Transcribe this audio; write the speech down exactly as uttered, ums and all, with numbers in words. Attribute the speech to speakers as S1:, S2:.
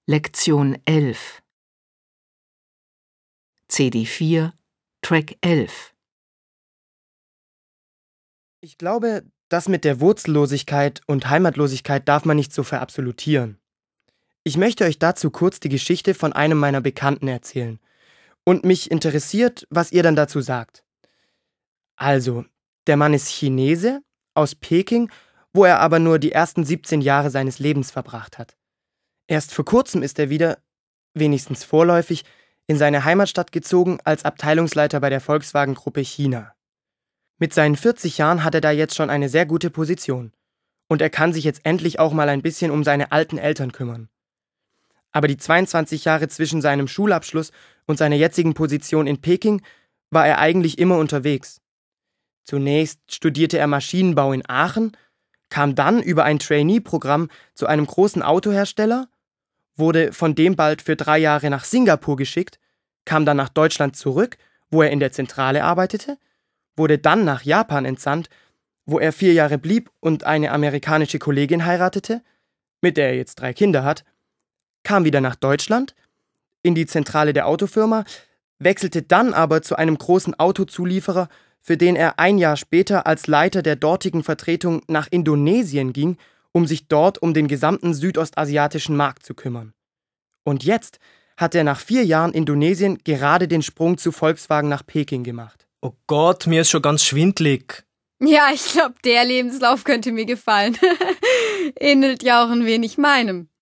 S1: Lektion elf C D vier, Track elf.
S2: Ich glaube, das mit der Wurzellosigkeit und Heimatlosigkeit darf man nicht so verabsolutieren. Ich möchte euch dazu kurz die Geschichte von einem meiner Bekannten erzählen. Und mich interessiert, was ihr dann dazu sagt. Also, der Mann ist Chinese, aus Peking, wo er aber nur die ersten siebzehn Jahre seines Lebens verbracht hat. Erst vor kurzem ist er wieder, wenigstens vorläufig, in seine Heimatstadt gezogen als Abteilungsleiter bei der Volkswagen-Gruppe China. Mit seinen vierzig Jahren hat er da jetzt schon eine sehr gute Position. Und er kann sich jetzt endlich auch mal ein bisschen um seine alten Eltern kümmern. Aber die zweiundzwanzig Jahre zwischen seinem Schulabschluss und seiner jetzigen Position in Peking war er eigentlich immer unterwegs. Zunächst studierte er Maschinenbau in Aachen, kam dann über ein Trainee-Programm zu einem großen Autohersteller, wurde von dem bald für drei Jahre nach Singapur geschickt, kam dann nach Deutschland zurück, wo er in der Zentrale arbeitete, wurde dann nach Japan entsandt, wo er vier Jahre blieb und eine amerikanische Kollegin heiratete, mit der er jetzt drei Kinder hat, kam wieder nach Deutschland, in die Zentrale der Autofirma, wechselte dann aber zu einem großen Autozulieferer, für den er ein Jahr später als Leiter der dortigen Vertretung nach Indonesien ging, um sich dort um den gesamten südostasiatischen Markt zu kümmern. Und jetzt hat er nach vier Jahren Indonesien gerade den Sprung zu Volkswagen nach Peking gemacht.
S3: Oh Gott, mir ist schon ganz schwindlig.
S4: Ja, ich glaube, der Lebenslauf könnte mir gefallen. Ähnelt ja auch ein wenig meinem.